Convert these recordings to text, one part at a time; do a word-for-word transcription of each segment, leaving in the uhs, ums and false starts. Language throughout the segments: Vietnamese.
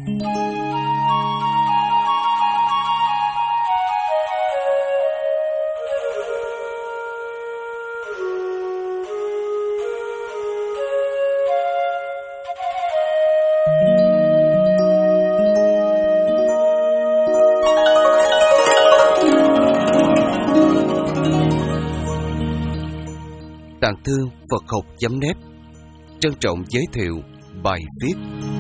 Tàng Thư Phật học chấm net trân trọng giới thiệu bài viết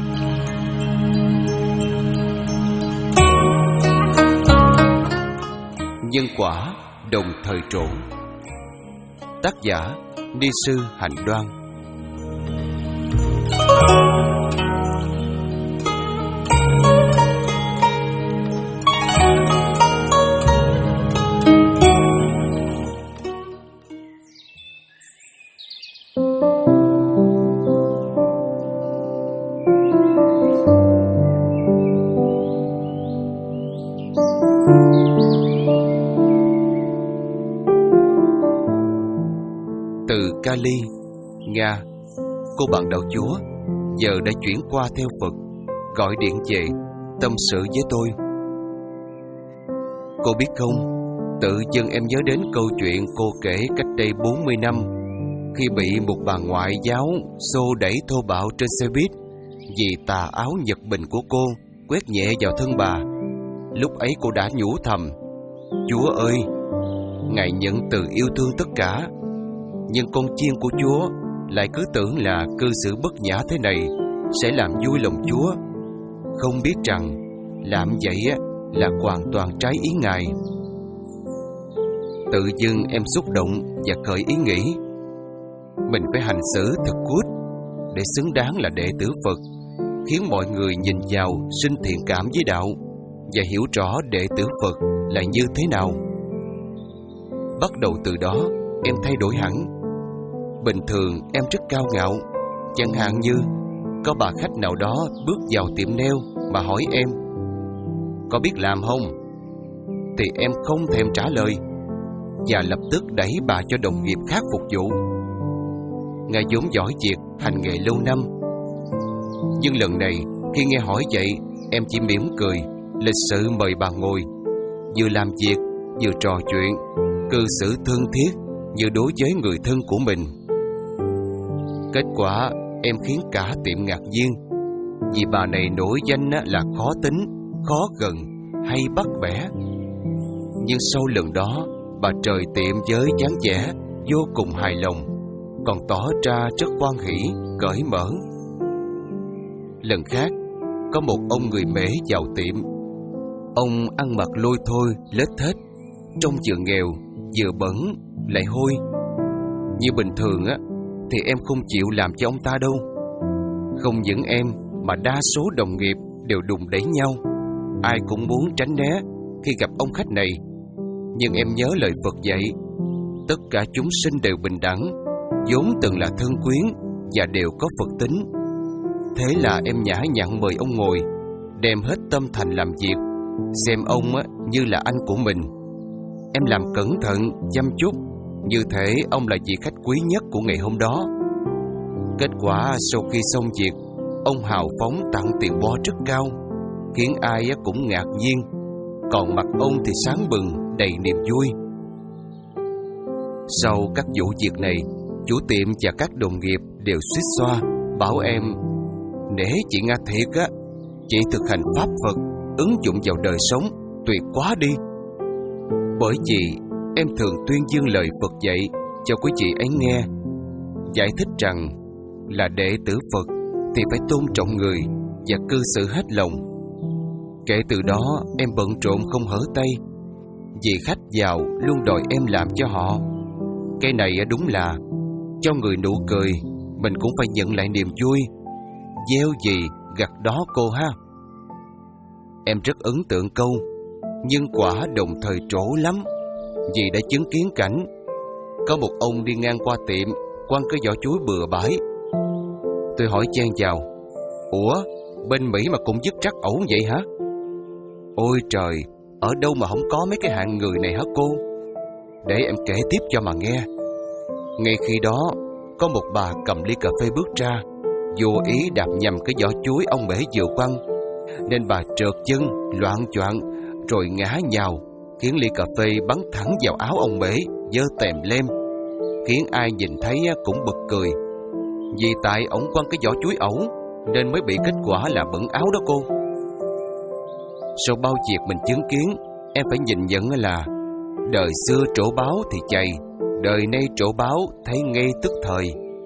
Nhân quả đồng thời trổ. Tác giả Ni sư Hạnh Đoan. Từ Cali, Nga, cô bạn đạo Chúa giờ đã chuyển qua theo Phật, gọi điện về tâm sự với tôi. Cô biết không, tự dưng em nhớ đến câu chuyện cô kể cách đây bốn mươi năm, khi bị một bà ngoại giáo xô đẩy thô bạo trên xe buýt vì tà áo Nhật Bình của cô quét nhẹ vào thân bà. Lúc ấy cô đã nhủ thầm: Chúa ơi, Ngài nhận từ yêu thương tất cả. Nhưng con chiên của Chúa lại cứ tưởng là cư xử bất nhã thế này sẽ làm vui lòng Chúa, không biết rằng làm vậy là hoàn toàn trái ý Ngài. Tự dưng em xúc động và khởi ý nghĩ mình phải hành xử thật good để xứng đáng là đệ tử Phật, khiến mọi người nhìn vào sinh thiện cảm với đạo và hiểu rõ đệ tử Phật là như thế nào. Bắt đầu từ đó em thay đổi hẳn. Bình thường em rất cao ngạo, chẳng hạn như có bà khách nào đó bước vào tiệm nail mà hỏi em có biết làm không, thì em không thèm trả lời và lập tức đẩy bà cho đồng nghiệp khác phục vụ. Ngài vốn giỏi việc hành nghề lâu năm, nhưng lần này khi nghe hỏi vậy, em chỉ mỉm cười, lịch sự mời bà ngồi, vừa làm việc vừa trò chuyện, cư xử thân thiết như đối với người thân của mình. Kết quả em khiến cả tiệm ngạc nhiên, vì bà này nổi danh là khó tính, khó gần hay bắt bẻ. Nhưng sau lần đó, bà trời tiệm với dáng vẻ vô cùng hài lòng, còn tỏ ra rất hoan hỉ, cởi mở. Lần khác, có một ông người Mễ vào tiệm. Ông ăn mặc lôi thôi, lết thết, trông vừa nghèo, vừa bẩn, lại hôi. Như bình thường á, thì em không chịu làm cho ông ta đâu. Không những em mà đa số đồng nghiệp đều đùn đẩy nhau, ai cũng muốn tránh né khi gặp ông khách này. Nhưng em nhớ lời Phật dạy, tất cả chúng sinh đều bình đẳng, vốn từng là thân quyến và đều có Phật tính. Thế là em nhã nhặn mời ông ngồi, đem hết tâm thành làm việc, xem ông như là anh của mình. Em làm cẩn thận, chăm chút, như thể ông là vị khách quý nhất của ngày hôm đó. Kết quả sau khi xong việc, ông hào phóng tặng tiền bo rất cao, khiến ai cũng ngạc nhiên, còn mặt ông thì sáng bừng, đầy niềm vui. Sau các vụ việc này, chủ tiệm và các đồng nghiệp đều suýt xoa, bảo em: nể chị Nga thiệt á, chị thực hành pháp Phật, ứng dụng vào đời sống tuyệt quá đi. Bởi vì em thường tuyên dương lời Phật dạy cho quý vị ấy nghe, giải thích rằng là đệ tử Phật thì phải tôn trọng người và cư xử hết lòng. Kể từ đó em bận rộn không hở tay, vì khách vào luôn đòi em làm cho họ. Cái này đúng là cho người nụ cười, mình cũng phải nhận lại niềm vui. Gieo gì gặt đó cô ha. Em rất ấn tượng câu nhân quả đồng thời trổ lắm, vì đã chứng kiến cảnh có một ông đi ngang qua tiệm quăng cái vỏ chuối bừa bãi. Tôi hỏi chen vào: ủa, bên Mỹ mà cũng dứt rắc ẩu vậy hả? Ôi trời, ở đâu mà không có mấy cái hạng người này hả cô? Để em kể tiếp cho mà nghe. Ngay khi đó, có một bà cầm ly cà phê bước ra, vô ý đạp nhầm cái vỏ chuối ông Mễ vừa quăng. nên bà trượt chân, loạng choạng, rồi ngã nhào, khiến ly cà phê bắn thẳng vào áo ông bể, dơ tèm lem, khiến ai nhìn thấy cũng bật cười. Vì tại ổng quăng cái vỏ chuối ẩu, nên mới bị kết quả là bẩn áo đó cô. Sau bao việc mình chứng kiến, em phải nhìn nhận là đời xưa trổ báo thì chày, đời nay trổ báo thấy ngay tức thời.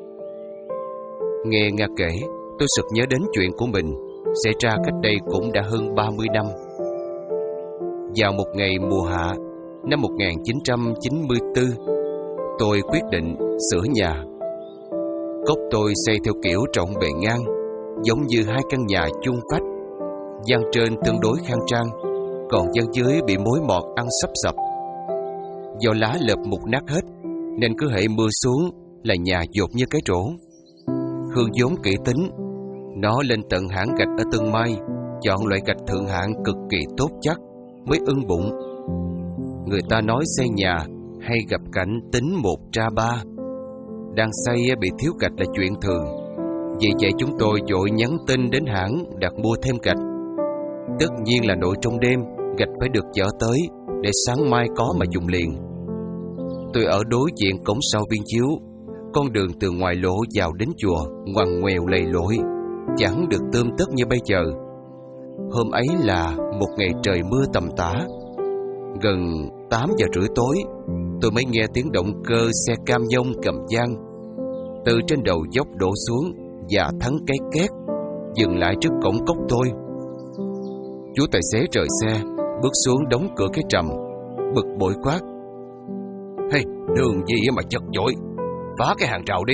Nghe Nga kể, tôi sực nhớ đến chuyện của mình xảy ra cách đây cũng đã hơn ba mươi năm. Vào một ngày mùa hạ năm một nghìn chín trăm chín mươi tư, tôi quyết định sửa nhà. Cốc tôi xây theo kiểu trộn bề ngang, giống như hai căn nhà chung vách. Gian trên tương đối khang trang, còn gian dưới bị mối mọt ăn sắp sập. Do lá lợp mục nát hết, nên cứ hễ mưa xuống là nhà dột như cái rổ. Hương vốn kỹ tính, nó lên tận hãng gạch ở Tân Mai, chọn loại gạch thượng hạng cực kỳ tốt chắc mới ưng bụng. Người ta nói xây nhà hay gặp cảnh tính một ra ba, đang xây bị thiếu gạch là chuyện thường. Vì vậy chúng tôi vội nhắn tin đến hãng đặt mua thêm gạch. Tất nhiên là nội trong đêm gạch phải được chở tới, để sáng mai có mà dùng liền. Tôi ở đối diện cổng sau Viên Chiếu. Con đường từ ngoài lộ vào đến chùa ngoằn ngoèo lầy lội, chẳng được tươm tất như bây giờ. Hôm ấy là một ngày trời mưa tầm tã. Gần tám giờ rưỡi tối, tôi mới nghe tiếng động cơ xe cam nhông cầm giăng từ trên đầu dốc đổ xuống và thắng cái két, dừng lại trước cổng cốc tôi. Chú tài xế rời xe, bước xuống đóng cửa cái trầm, bực bội quát: "Hey, đường gì mà chật chội, phá cái hàng rào đi."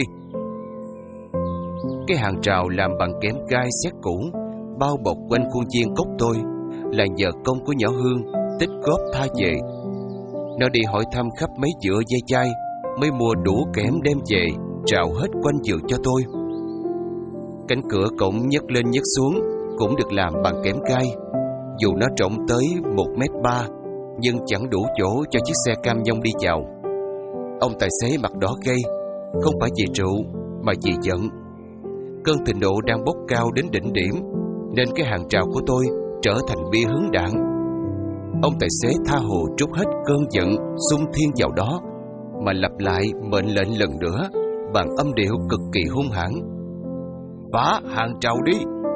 Cái hàng rào làm bằng kẽm gai sét cũ, bao bọc quanh khuôn viên cốc tôi, là nhờ công của nhỏ Hương tích góp tha về. Nó đi hỏi thăm khắp mấy dựa dây chai, mới mua đủ kẽm đem về rào hết quanh vườn cho tôi. Cánh cửa cổng nhấc lên nhấc xuống cũng được làm bằng kẽm gai. Dù nó rộng tới một mét ba, nhưng chẳng đủ chỗ cho chiếc xe cam nhông đi vào. Ông tài xế mặt đỏ gay, không phải vì rượu mà vì giận. Cơn thịnh nộ đang bốc cao đến đỉnh điểm, nên cái hàng rào của tôi trở thành bia hứng đạn. Ông tài xế tha hồ trút hết cơn giận xung thiên vào đó, mà lặp lại mệnh lệnh lần nữa bằng âm điệu cực kỳ hung hãn: "Phá hàng rào đi!"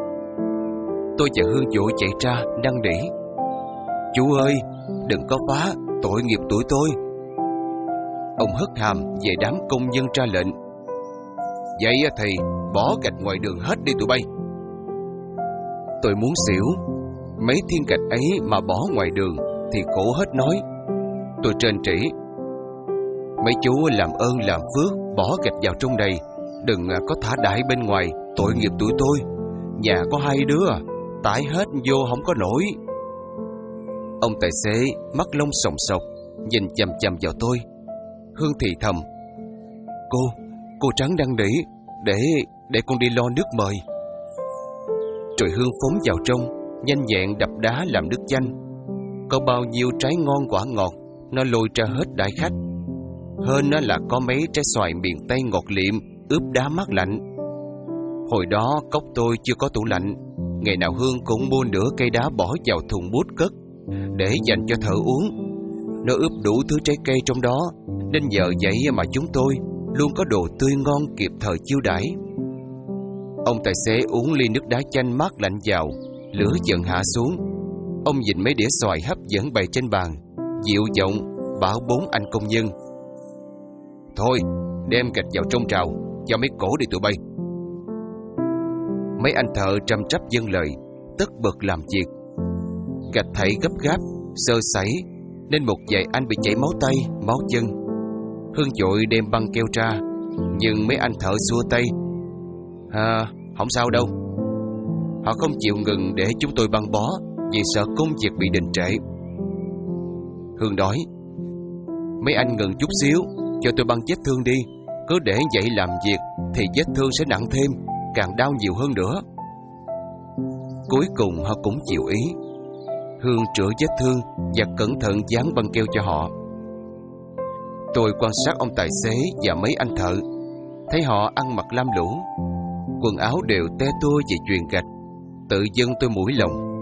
Tôi và Hương vội chạy ra năn nỉ: "Chú ơi, đừng có phá, tội nghiệp tụi tôi." Ông hất hàm về đám công nhân ra lệnh: "Vậy thì bỏ gạch ngoài đường hết đi tụi bay." Tôi muốn xỉu. Mấy thiên gạch ấy mà bỏ ngoài đường thì khổ hết nói. Tôi trền trĩ: "Mấy chú làm ơn làm phước bỏ gạch vào trong đây, đừng có thả đại bên ngoài, tội nghiệp tụi tôi. Nhà có hai đứa, tải hết vô không có nổi." Ông tài xế mắt lông sòng sọc, nhìn chằm chằm vào tôi. Hương thì thầm: Cô, cô Trắng đang nỉ, để, để con đi lo nước mời." Rồi Hương phóng vào trong, nhanh nhẹn đập đá làm nước chanh. Có bao nhiêu trái ngon quả ngọt, nó lôi ra hết đãi khách. Hơn nó là có mấy trái xoài miền Tây ngọt liệm, ướp đá mát lạnh. Hồi đó cốc tôi chưa có tủ lạnh, ngày nào Hương cũng mua nửa cây đá bỏ vào thùng bút cất, để dành cho thợ uống. Nó ướp đủ thứ trái cây trong đó, nên nhờ vậy mà chúng tôi luôn có đồ tươi ngon kịp thời chiêu đãi. Ông tài xế uống ly nước đá chanh mát lạnh vào, lửa dần hạ xuống. Ông nhìn mấy đĩa xoài hấp dẫn bày trên bàn, dịu giọng bảo bốn anh công nhân: "Thôi, đem gạch vào trong trào, cho mấy cổ đi tụi bay." Mấy anh thợ trăm trắp dâng lời, tất bật làm việc. Gạch thảy gấp gáp, sơ sẩy, nên một vài anh bị chảy máu tay, máu chân. Hương vội đem băng keo ra, nhưng mấy anh thợ xua tay: À, không sao đâu. Họ không chịu ngừng để chúng tôi băng bó, vì sợ công việc bị đình trệ. Hương nói: "Mấy anh ngừng chút xíu, cho tôi băng vết thương đi. Cứ để vậy làm việc thì vết thương sẽ nặng thêm, càng đau nhiều hơn nữa." Cuối cùng họ cũng chịu ý. Hương chữa vết thương và cẩn thận dán băng keo cho họ. Tôi quan sát ông tài xế và mấy anh thợ, thấy họ ăn mặc lam lũ, quần áo đều te tua vì chuyền gạch. Tự dưng tôi mũi lòng.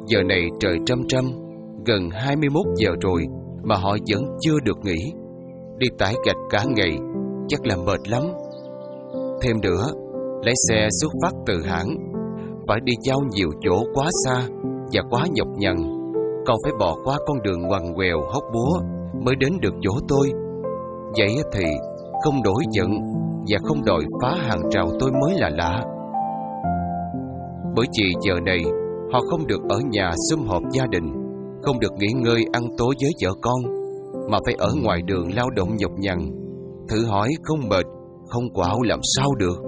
Giờ này trời trăm trăm, gần hai mươi mốt giờ rồi mà họ vẫn chưa được nghỉ. Đi tải gạch cả ngày chắc là mệt lắm. Thêm nữa, lái xe xuất phát từ hãng, phải đi giao nhiều chỗ quá xa và quá nhọc nhằn, còn phải bỏ qua con đường ngoằn ngoèo hóc búa mới đến được chỗ tôi. Vậy thì không nổi giận và không đòi phá hàng rào tôi mới là lạ. Bởi vì giờ này họ không được ở nhà sum họp gia đình, không được nghỉ ngơi ăn tối với vợ con, mà phải ở ngoài đường lao động nhọc nhằn. Thử hỏi không mệt, không quạo làm sao được.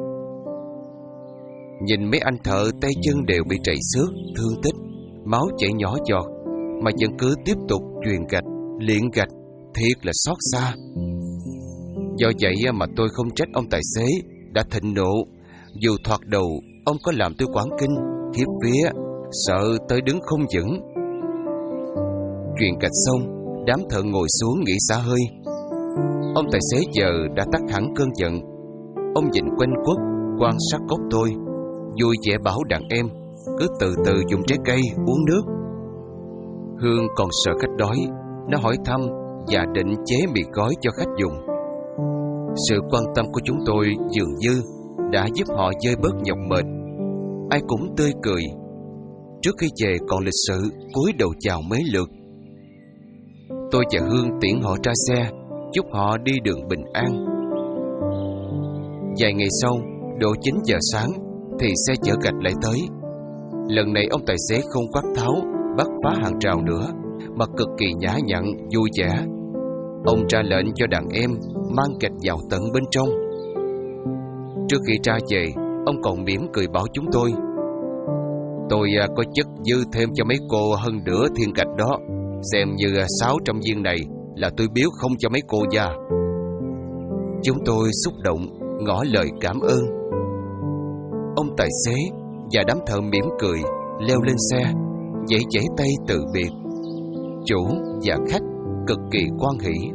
Nhìn mấy anh thợ tay chân đều bị trầy xước, thương tích, máu chảy nhỏ giọt, mà vẫn cứ tiếp tục chuyền gạch, luyện gạch, thiệt là xót xa. Do vậy mà tôi không trách ông tài xế đã thịnh nộ. Dù thoạt đầu ông có làm tôi quảng kinh, khiếp vía, sợ tới đứng không vững. Chuyền gạch xong, đám thợ ngồi xuống nghỉ xả hơi. Ông tài xế giờ đã tắt hẳn cơn giận. Ông nhìn quanh quất quan sát cốc tôi, vui vẻ bảo đàn em cứ từ từ dùng trái cây uống nước. Hương còn sợ khách đói, nó hỏi thăm và định chế mì gói cho khách dùng. Sự quan tâm của chúng tôi dường như đã giúp họ vơi bớt nhọc mệt. Ai cũng tươi cười. Trước khi về còn lịch sự cúi đầu chào mấy lượt. Tôi và Hương tiễn họ ra xe, chúc họ đi đường bình an. Vài ngày sau, độ chín giờ sáng thì xe chở gạch lại tới. Lần này ông tài xế không quát tháo bắt phá hàng rào nữa, mà cực kỳ nhã nhặn, vui vẻ. Ông ra lệnh cho đàn em mang gạch vào tận bên trong. Trước khi ra về, ông còn mỉm cười bảo chúng tôi: Tôi có chất dư thêm cho mấy cô hơn nửa thiên gạch đó. Xem như sáu trăm viên này là tôi biếu không cho mấy cô già. Chúng tôi xúc động ngỏ lời cảm ơn. Ông tài xế và đám thợ mỉm cười leo lên xe, vẫy vẫy tay từ biệt. Chủ và khách cực kỳ hoan hỉ.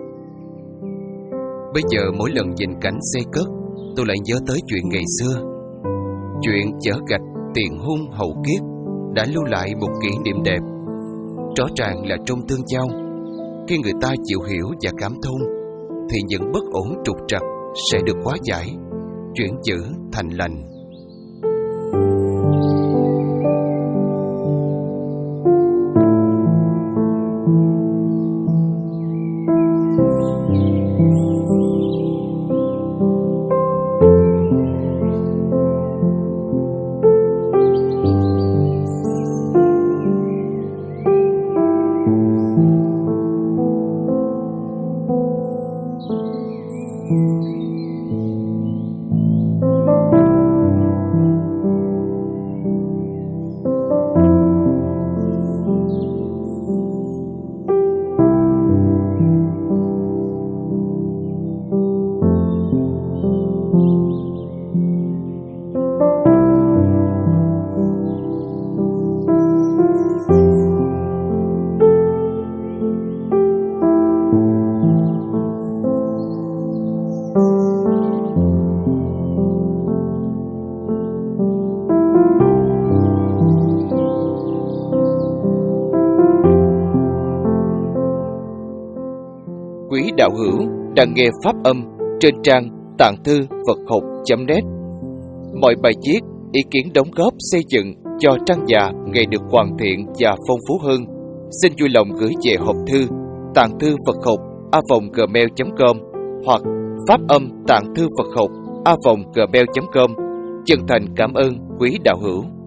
Bây giờ mỗi lần nhìn cảnh xây cất, tôi lại nhớ tới chuyện ngày xưa. Chuyện chở gạch tiền hung hậu kiết đã lưu lại một kỷ niệm đẹp. Rõ ràng là trong tương giao, khi người ta chịu hiểu và cảm thông, thì những bất ổn trục trặc sẽ được hóa giải, chuyển dữ thành lành. Quý đạo hữu đang nghe pháp âm trên trang tạng thư Phật học chấm net. Mọi bài viết, ý kiến đóng góp xây dựng cho trang già ngày được hoàn thiện và phong phú hơn, xin vui lòng gửi về hộp thư tạng thư Phật học a vòng gmail chấm com hoặc pháp âm tạng thư Phật học a vòng gmail chấm com. Chân thành cảm ơn quý đạo hữu.